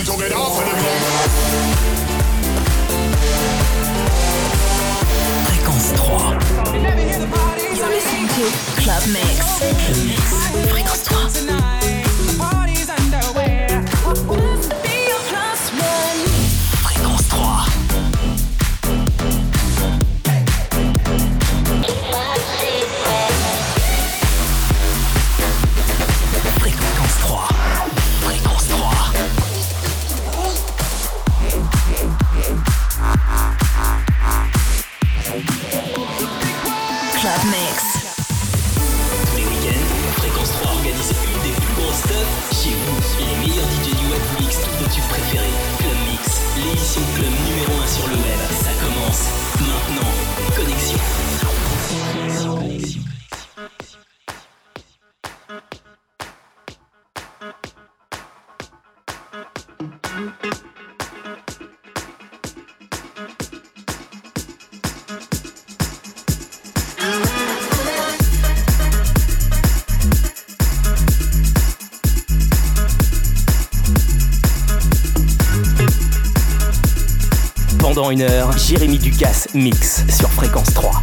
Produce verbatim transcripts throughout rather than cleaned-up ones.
so get off of the ground. Fréquence trois. You're listening to Club Mix. Club Mix. Fréquence trois. Fréquence trois. Fréquence trois. Fréquence trois. Club Mix. Tous les week-ends, Fréquence trois organise une des plus grosses stuff chez vous. Les meilleurs D J du web vous mixent tous vos tubes préférés. Club Mix, l'émission club numéro un sur le web. Ça commence maintenant. Connexion. Connexion. Connexion. Pendant une heure, Jérémy Ducasse mix sur Fréquence trois.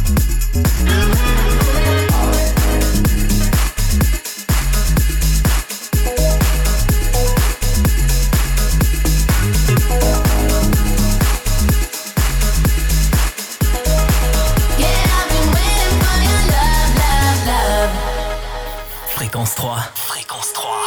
Fréquence trois. Fréquence trois.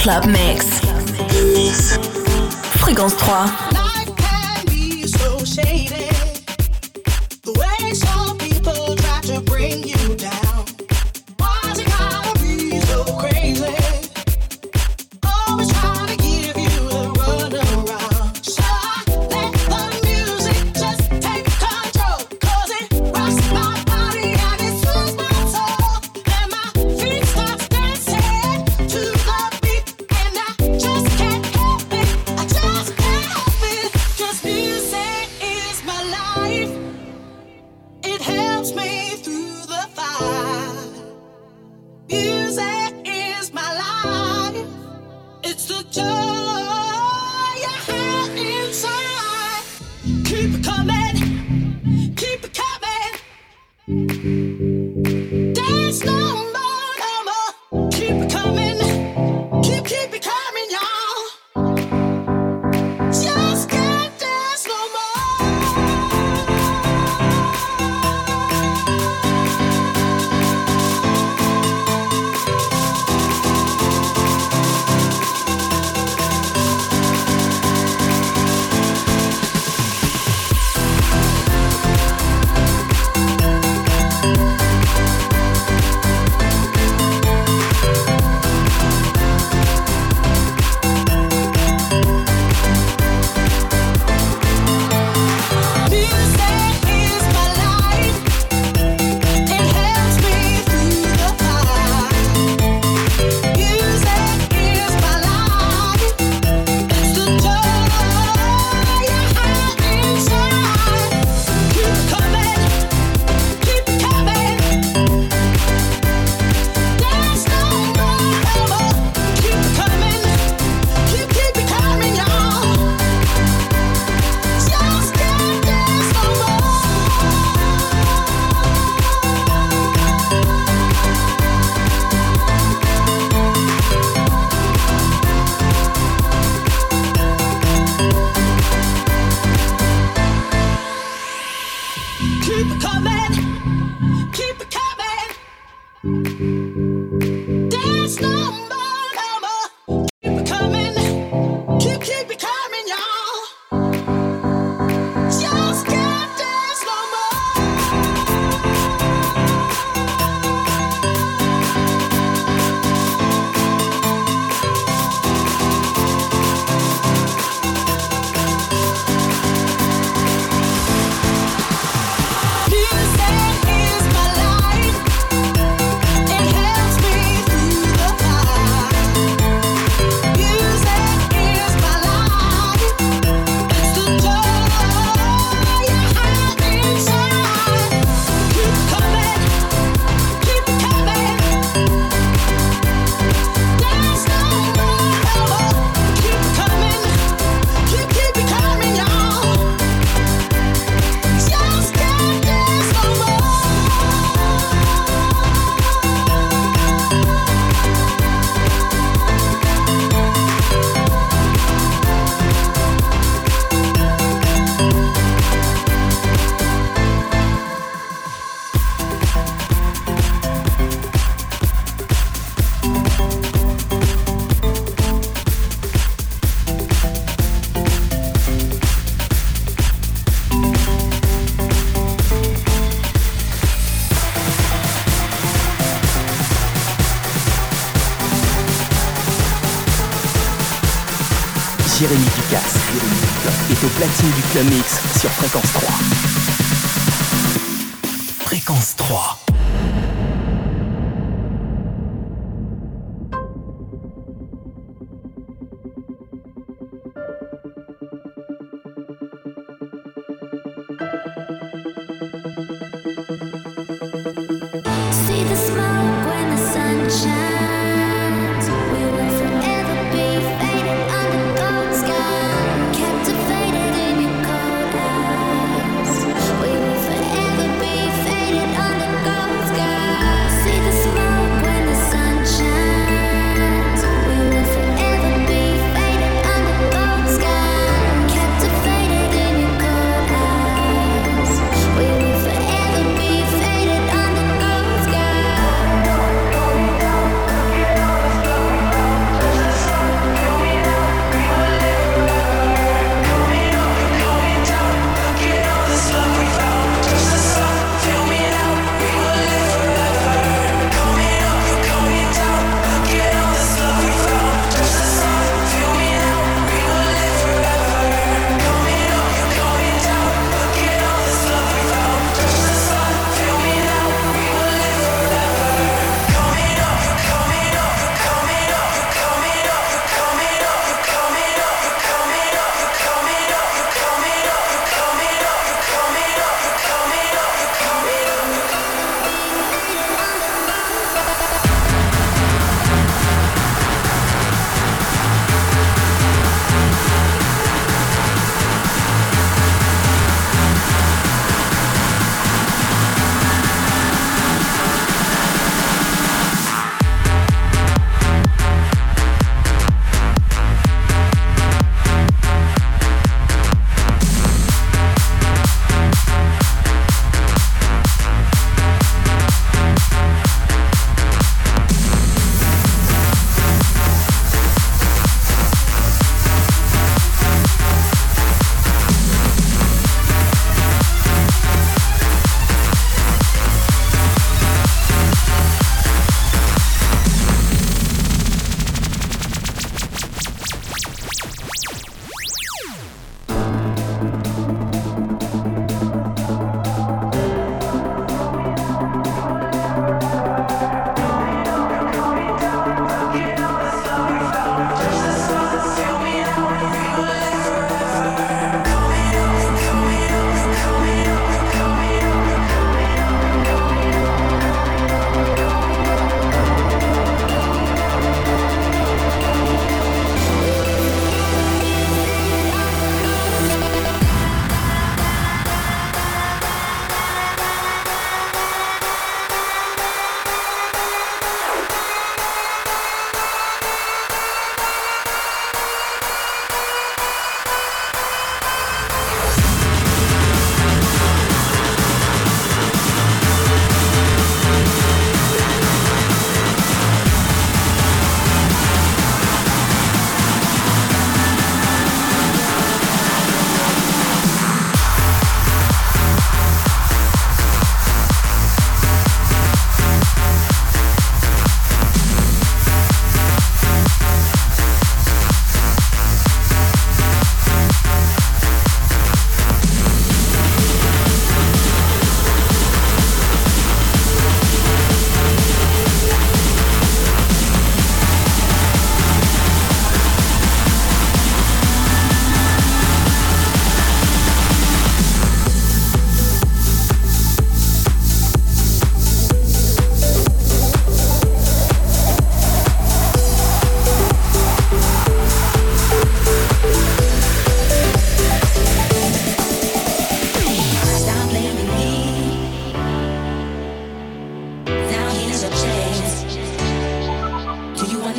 Club Mix. Fréquence trois. Life can be so shady. The way some people try to bring you down. Why's it gotta be so crazy? Always trying to give you the runaround. So I let the music just take control. 'Cause it rocks my body and it soothes my soul. And my feet start dancing to the beat. And I just can't help it. I just can't help it. 'Cause music is my life. It helps me through the fire. Music is my life. It's the joy I have inside. Keep it coming, keep it coming. There's no more, no more. Keep it coming, keep, keep it coming, y'all. Just can't dance no more. Music is my life. It helps me through the fire. Music is my life. It's the joy I have inside. Keep it coming, keep it coming. There's no more, no more. Keep it coming, keep, keep it coming, y'all. Just can't dance no more. Keep it coming, keep it coming. There's no more, no more. Keep it coming, keep, keep it coming, y'all. Just can't dance no more. Music is my life. It helps me through the fire. Music is my life. It's the joy I have inside. Keep it coming, keep it coming. There's no more, no more. Keep it coming, keep, keep it coming, y'all. Just can't dance no more. Jérémy Ducasse est au platine du Club Mix sur Fréquence trois. Fréquence trois. See the smoke when the sun shines. We will forever be faded under gold sky, captivated in your cold eyes. We will forever be faded under gold sky. See the smoke when the sun shines. We will forever be faded under gold sky, captivated in your cold eyes. We will forever be faded under gold sky.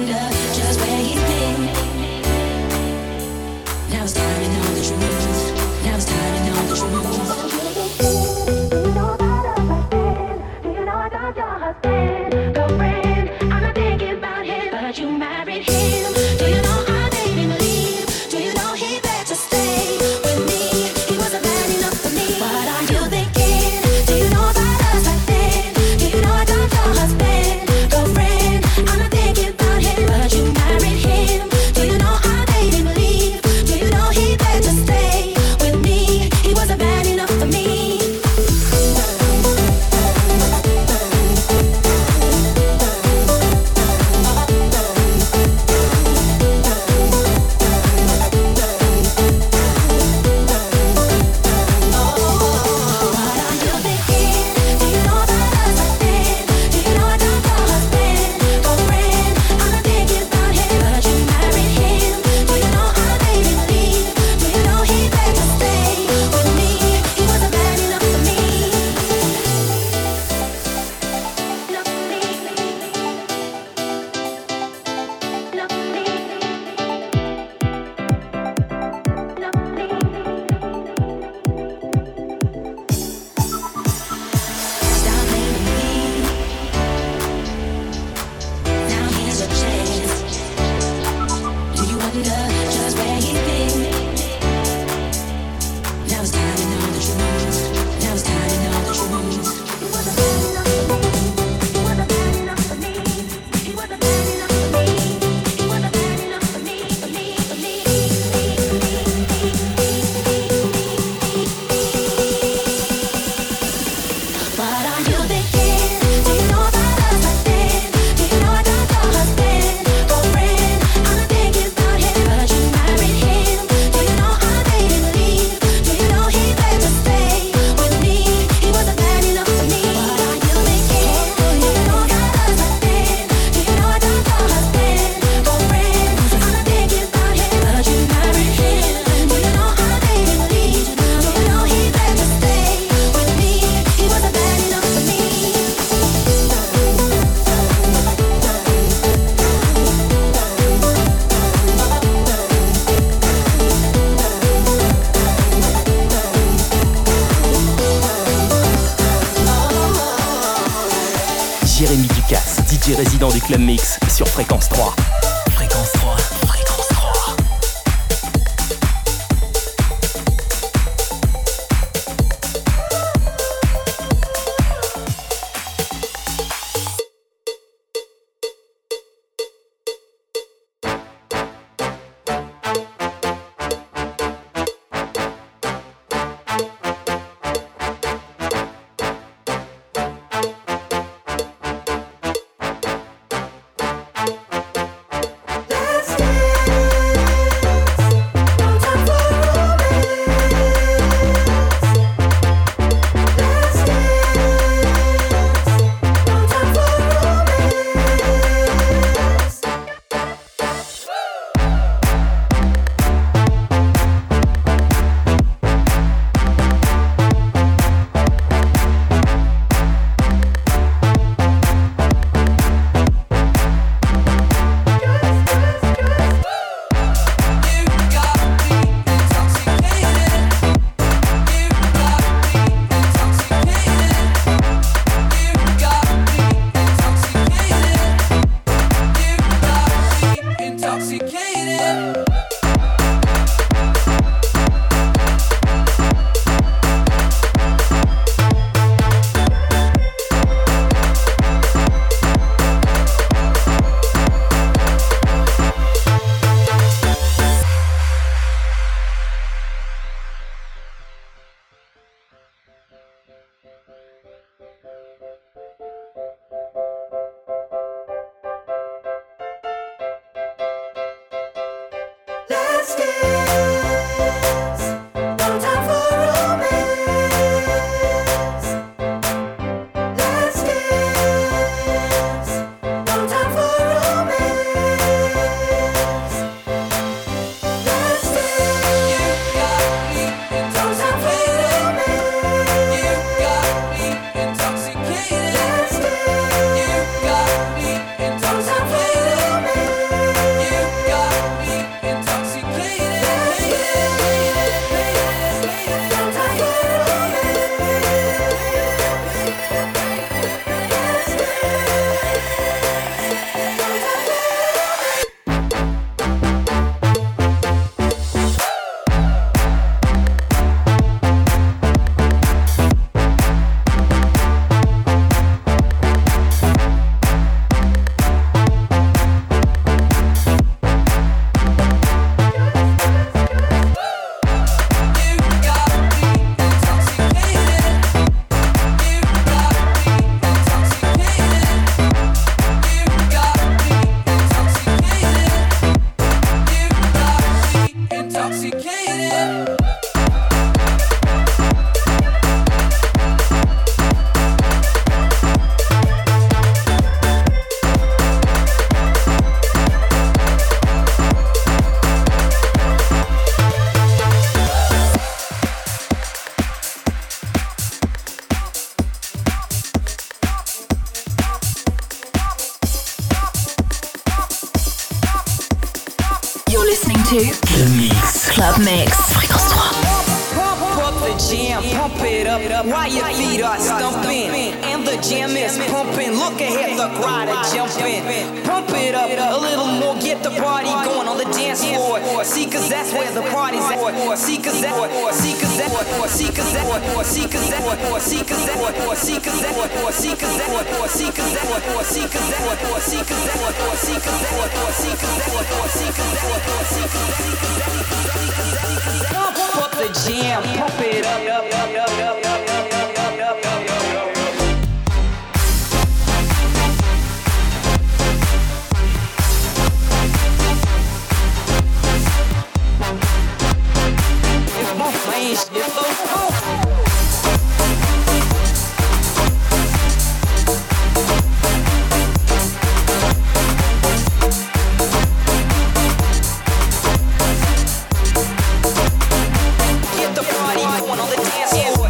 Jérémy Ducasse, D J résident du Club Mix sur Fréquence trois. Fréquence trois. Fréquence trois. Intoxicated. to Le Mix. Club Mix. Fréquence trois. Pump up the jam, pump it up while your feet are stumping. And the jam is pumping. Look ahead, the crowd are jumping. Pump it up a little more, get the party going on the dance floor. See, cause that's where the party's at. See, cause that, see, cause that, see, cause that, see, cause that, see, cause that, see, cause that, see, cause that, see, cause that, see, cause that, see, cause that, see, cause that, see, cause that, see, cause that. Pump up the jam, pump it up, up, up, up, up, up, up, up, up, up, up. It's my Get the party going on the dance floor.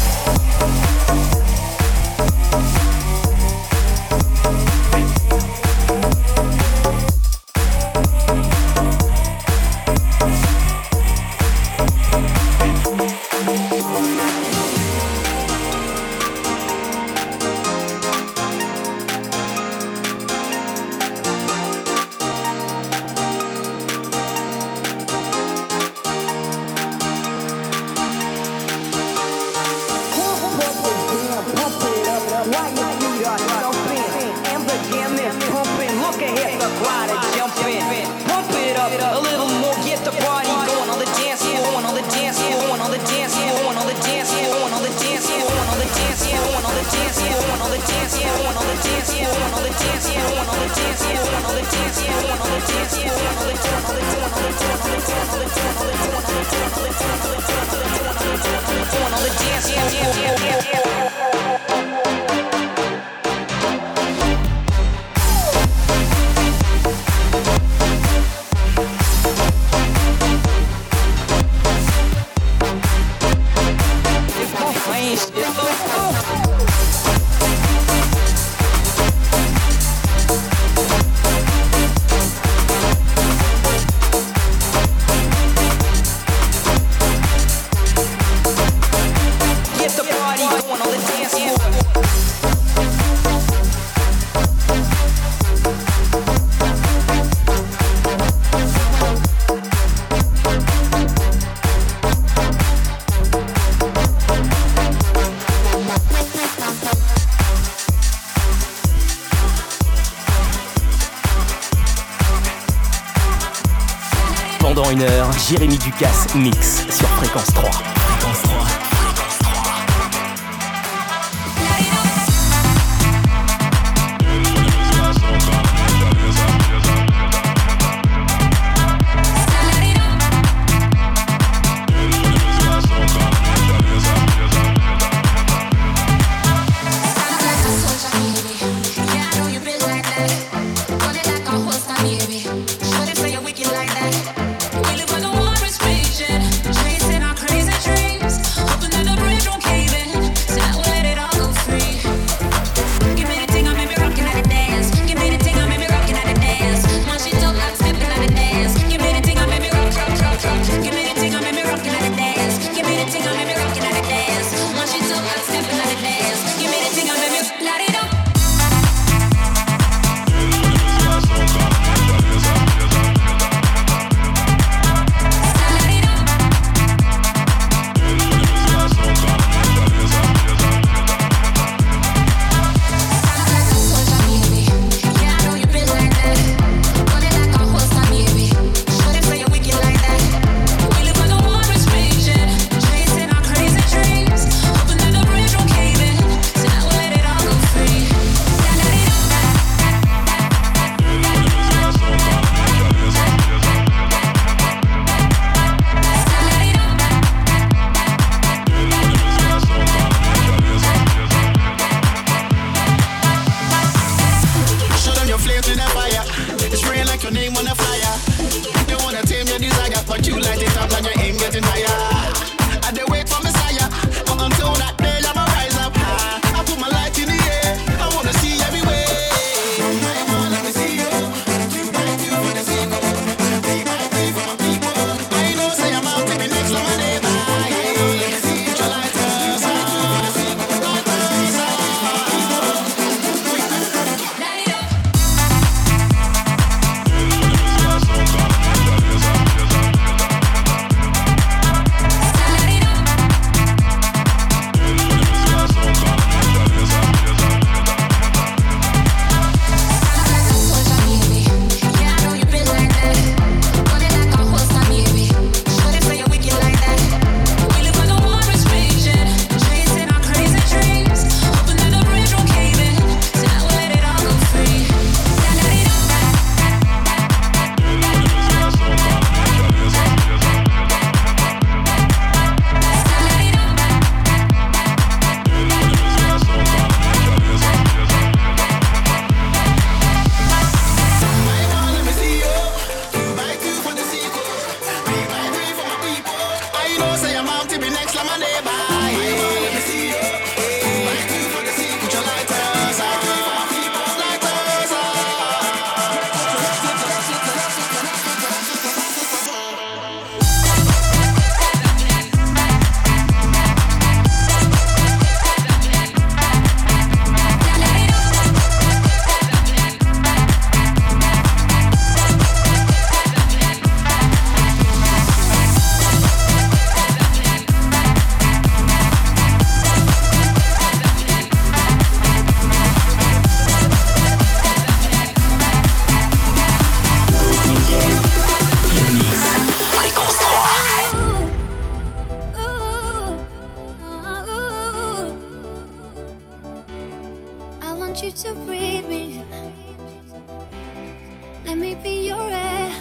Pendant une heure, Jérémy Ducasse mix sur Fréquence trois. Fréquence trois. Let me see you. Thank you for the single. Be my free for my people. me be your air.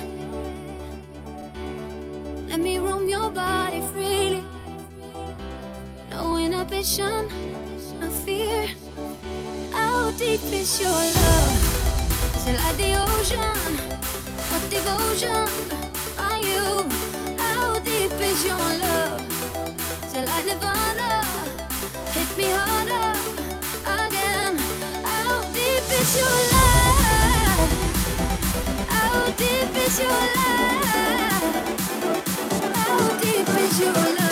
Let me roam your body freely. No inhibition, no fear. How deep is your love? Is it like the ocean? What devotion are you? How deep is your love? Is it like Nirvana? Hit me harder again. How deep is your love? How deep is your love? How deep is your love?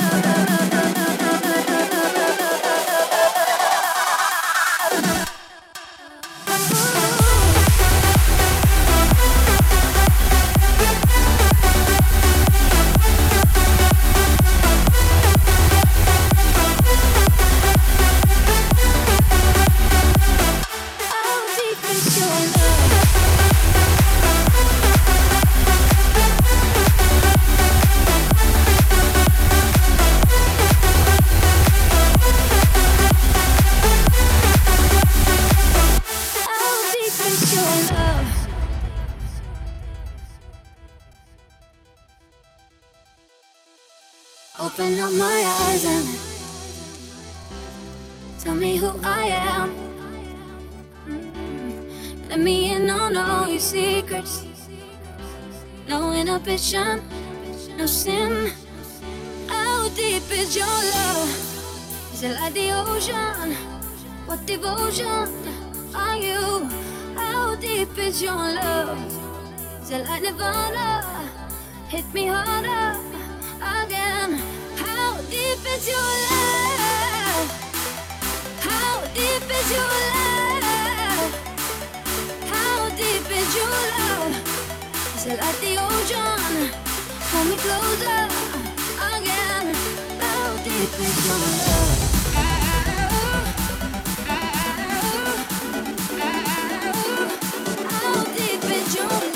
Open up my eyes and tell me who I am. Mm. Let me in on all your secrets. No inhibition, no sin. How deep is your love? Is it like the ocean? What devotion are you? How deep is your love? Is it like Nirvana? Hit me harder again. How deep is your love? How deep is your love? How deep is your love? Is it like the ocean? Pull me closer again. How deep is your love? How deep is your love?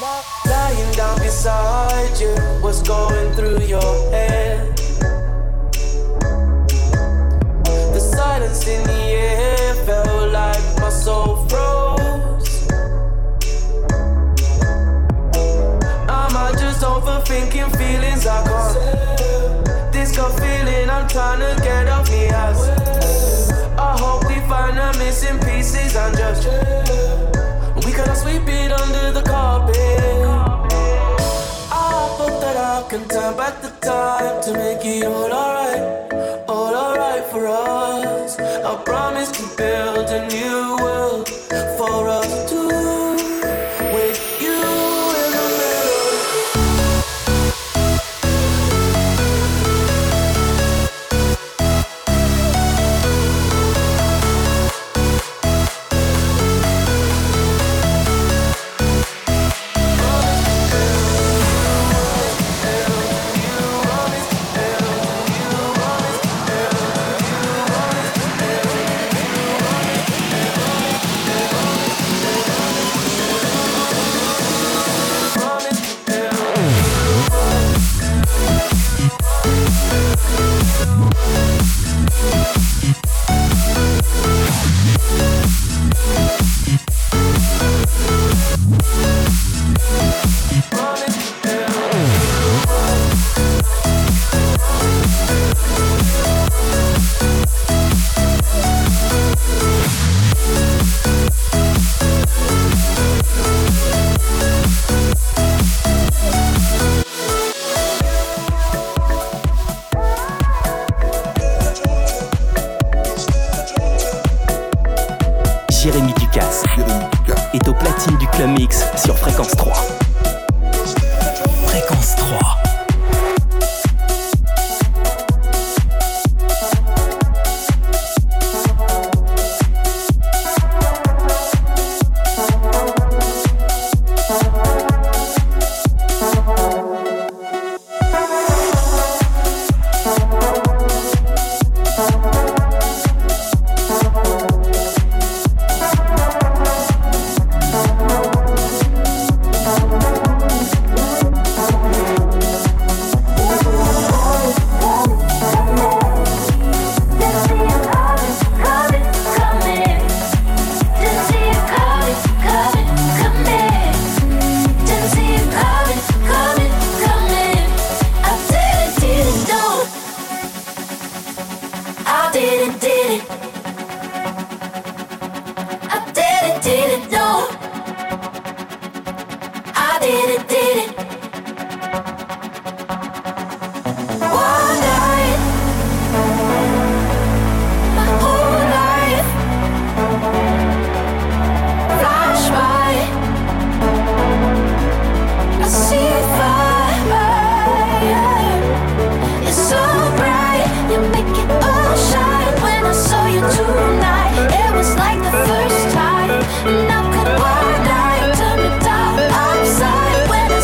Lying down beside you, what's going through your head? The silence in the air felt like my soul froze. Am I just overthinking feelings I can't? This gut feeling I'm trying to get off me ass. I hope we find the missing pieces and just we cannot sweep it under the carpet. I hope that I can turn back the time to make it all alright, all alright for us. I promise to build a new world for us two, with you in the middle. Jérémy Ducasse est au platine du Club Mix sur Fréquence trois. Fréquence trois. When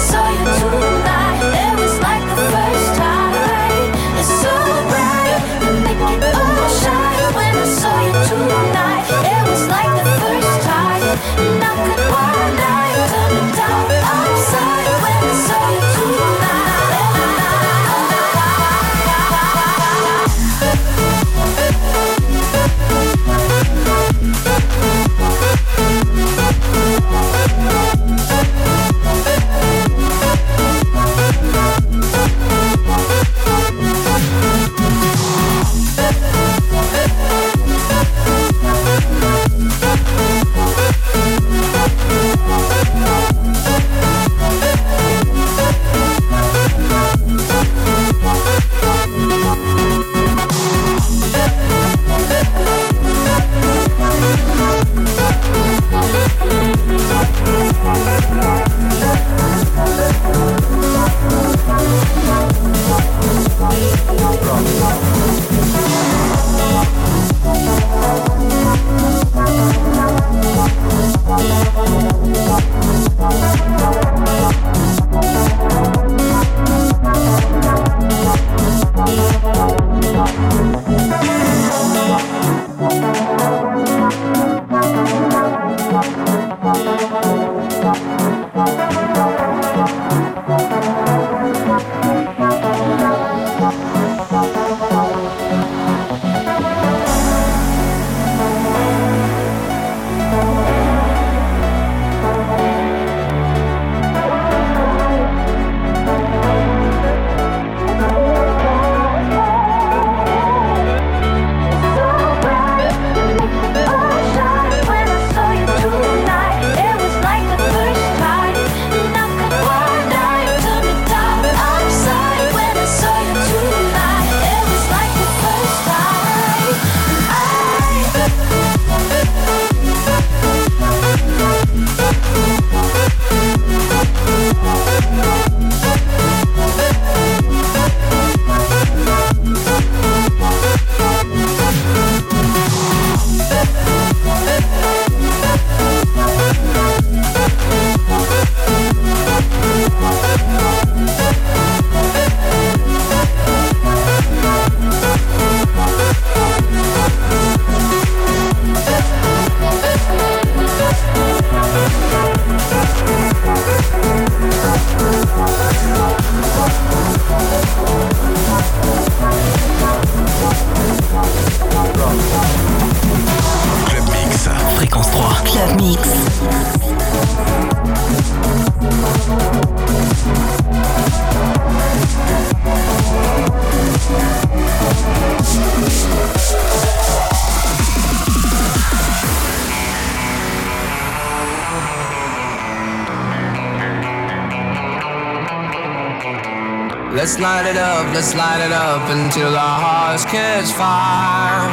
Let's light it up, let's light it up until our hearts catch fire.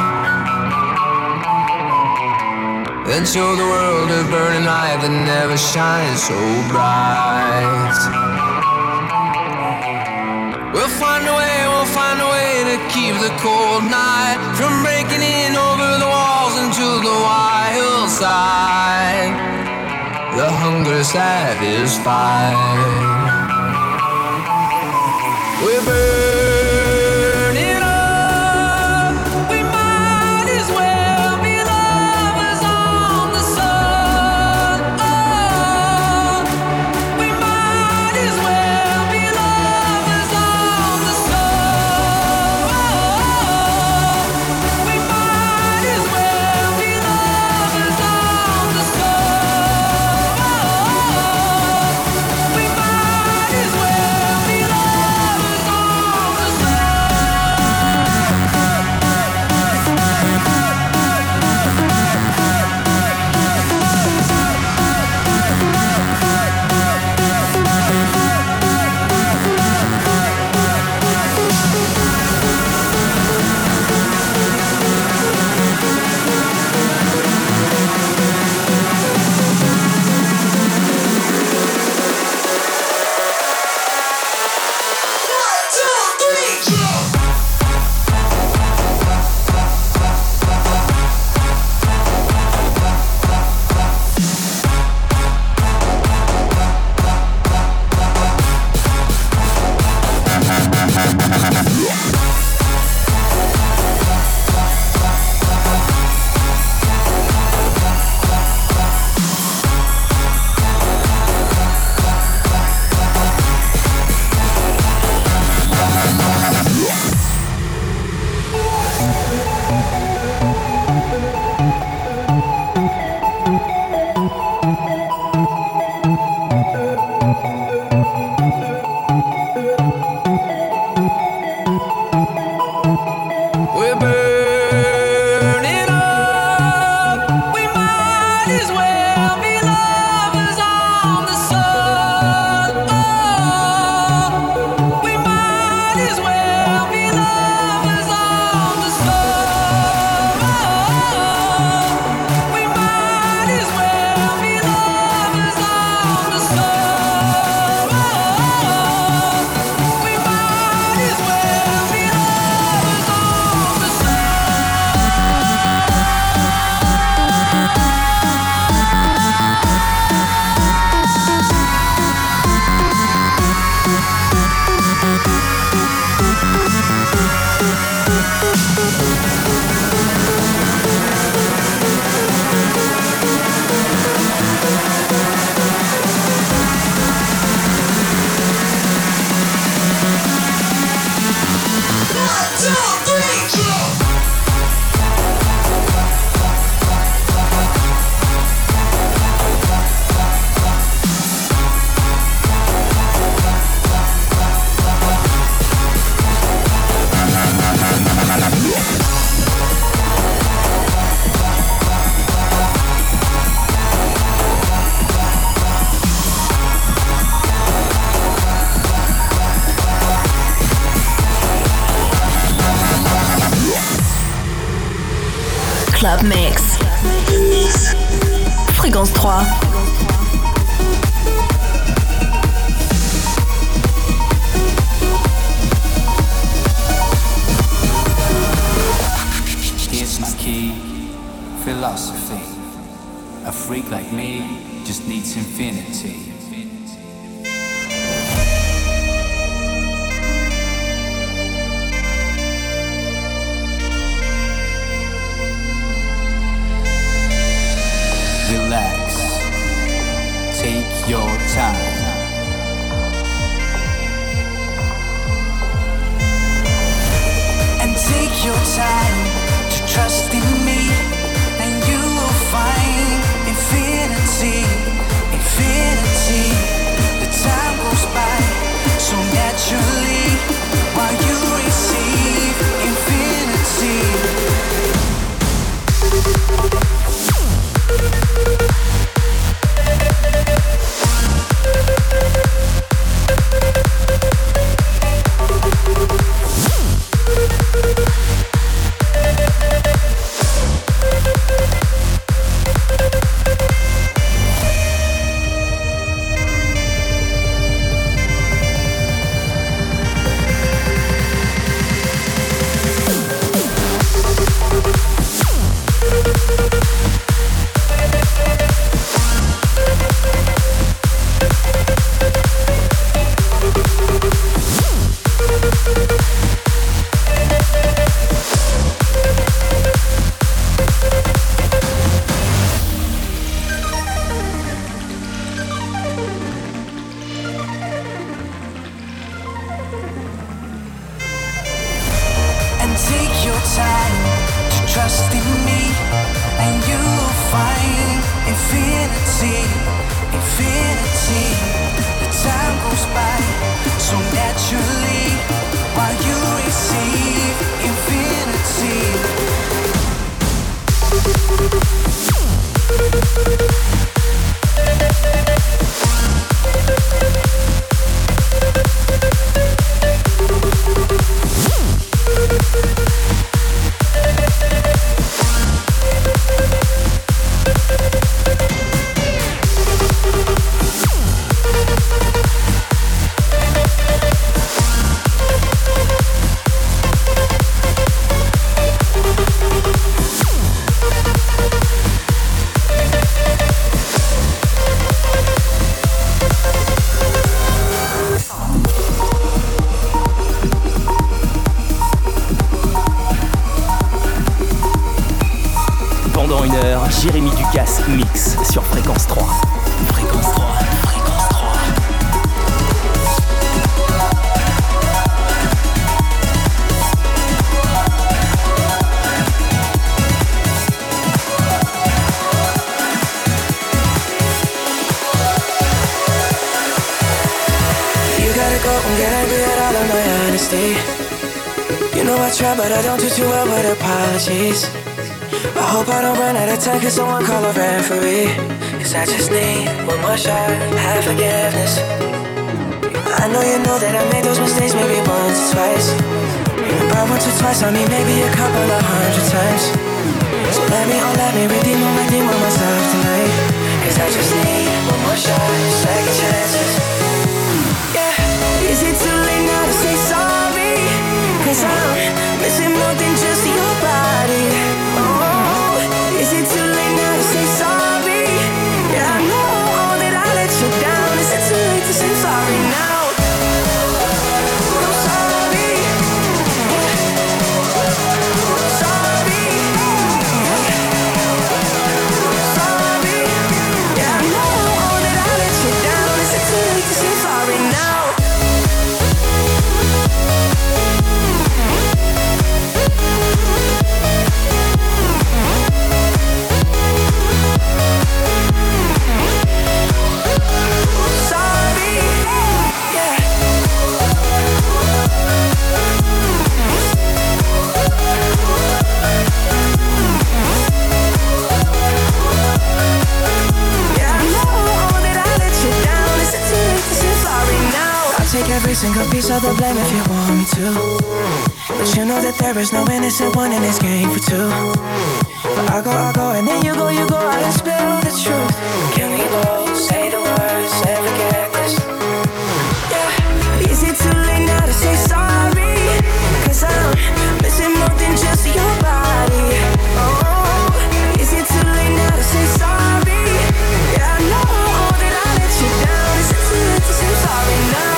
And show the world a burning light that never shines so bright. We'll find a way, we'll find a way to keep the cold night from breaking in over the walls into the wild side. The hunger satisfied. We're burning up. We might as well be lovers on the sun. Oh, we might as well be lovers on the sun. Oh, we might as well be lovers on the sun. Oh, we might as well be lovers on Club Mix. Fréquence trois. Here's my key, philosophy. A freak like me just needs infinity. Relax, take your time. And take your time to trust in me, and you will find infinity, infinity. The time goes by so naturally while you receive infinity. Jérémy Ducasse mix sur Fréquence trois. Fréquence trois, Fréquence trois. You gotta go and get angry at all of my honesty. You know I try but I don't do too well with apologies. I hope I don't run out of time, cause someone call a referee. Cause I just need one more shot, have forgiveness. I know you know that I made those mistakes maybe once or twice. By once or twice, I mean maybe a couple of hundred times. So let me, oh let me redeem or redeem on myself tonight. Cause I just need one more shot, second chances. Yeah, is it too late now to say sorry? Cause I'm missing more than just your body. Oh, is it too late now to say sorry? Yeah, I know that I let you down. Is it too late to say sorry now? I'm sorry. I'm sorry. I'm sorry. Yeah, I know that I let you down. Is it too late to every single piece of the blame if you want me to. But you know that there is no innocent one in this game for two. But I go, I go, and then you go, you go out and spill the truth. Can we both say the words and forget this? Yeah. Is it too late now to say sorry? Cause I'm missing more than just your body. Oh, is it too late now to say sorry? Yeah, I know that I let you down. Is it too late to say sorry now?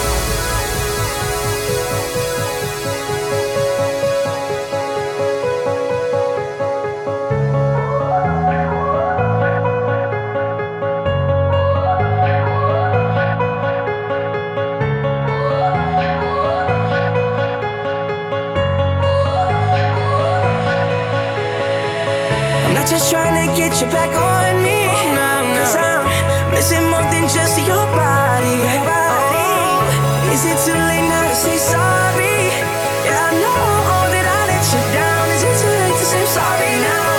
Just trying to get you back on me. Cause I'm missing more than just your body. Oh, is it too late now to say sorry? Yeah, I know that I let you down. Is it too late to say sorry now?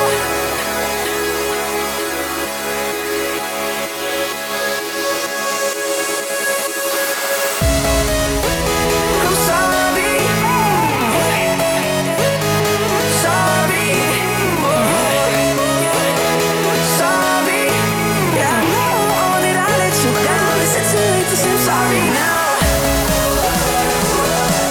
I'm sorry. Sorry. Sorry, yeah, I know that I let you down. Is it too late to say sorry now?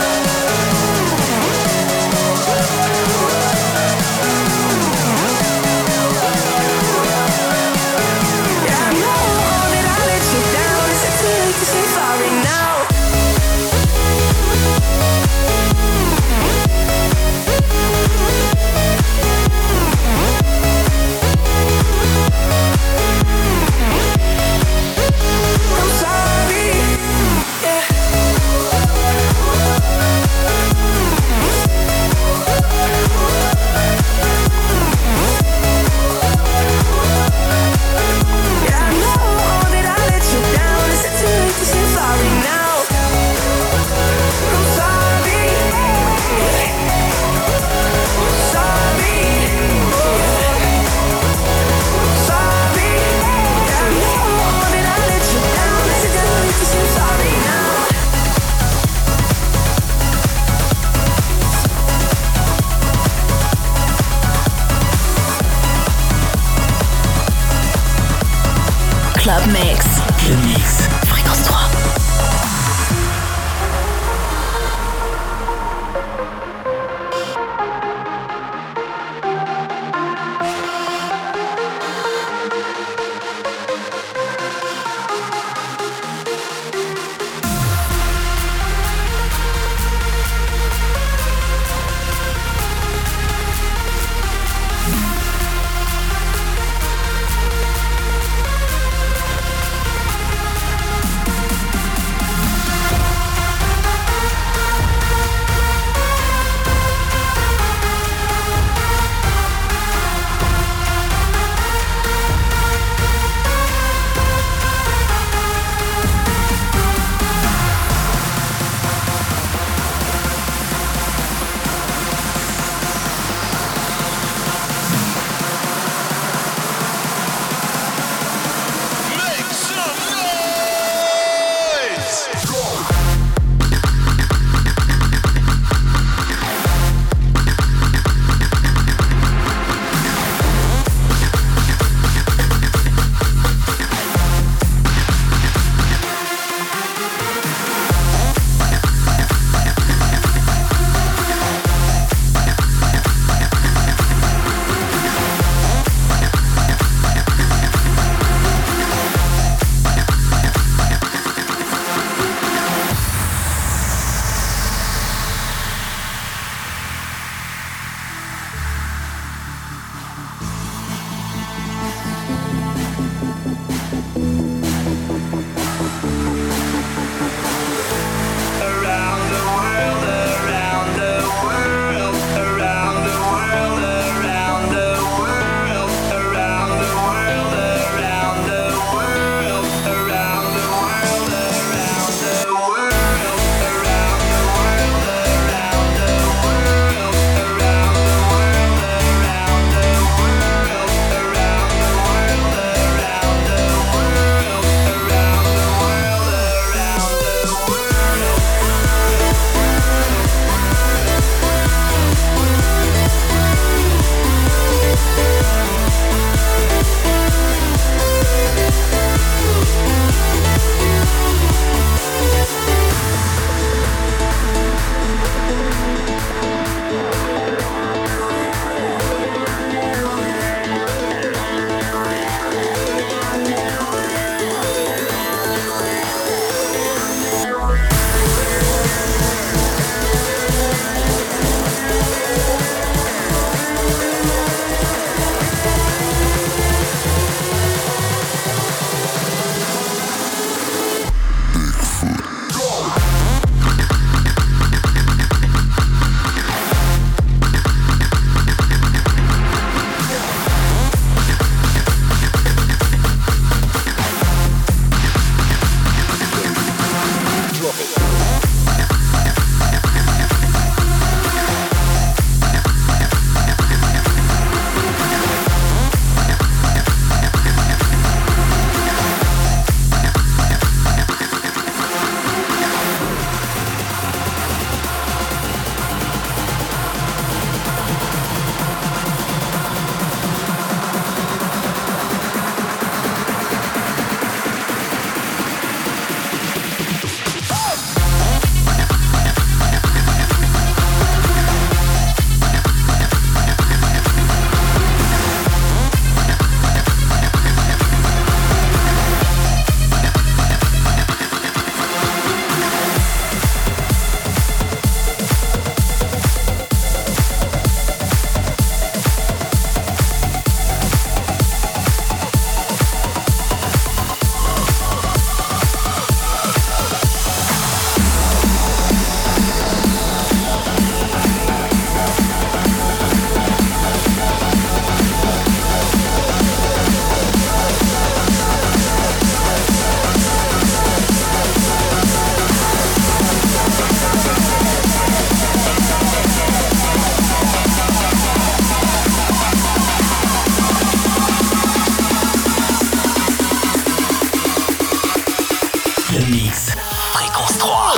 Fréquence trois.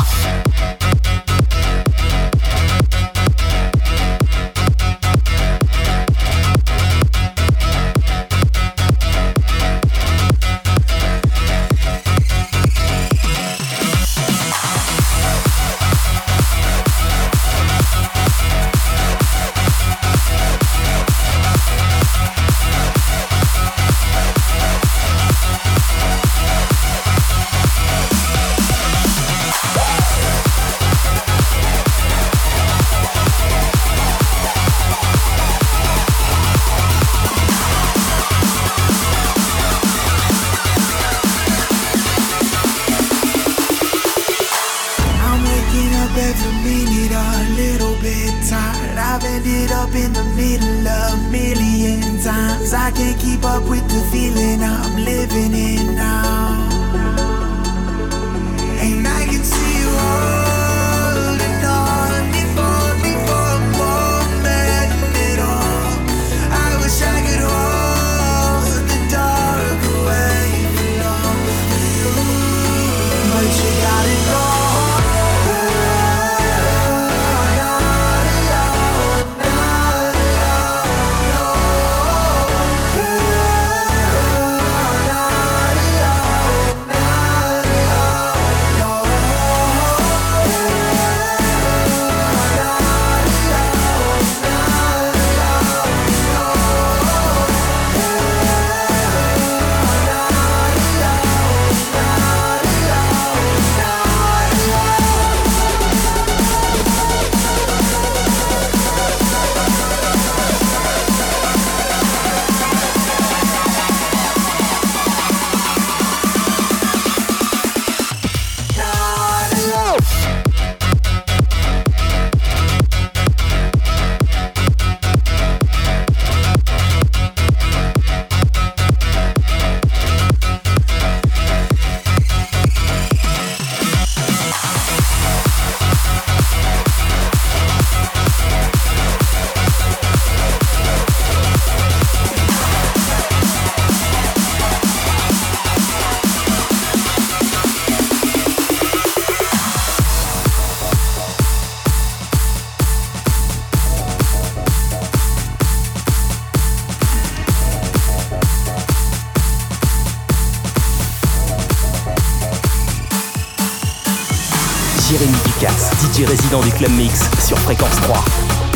Jérémy Ducasse, D J résident du Club Mix sur Fréquence trois.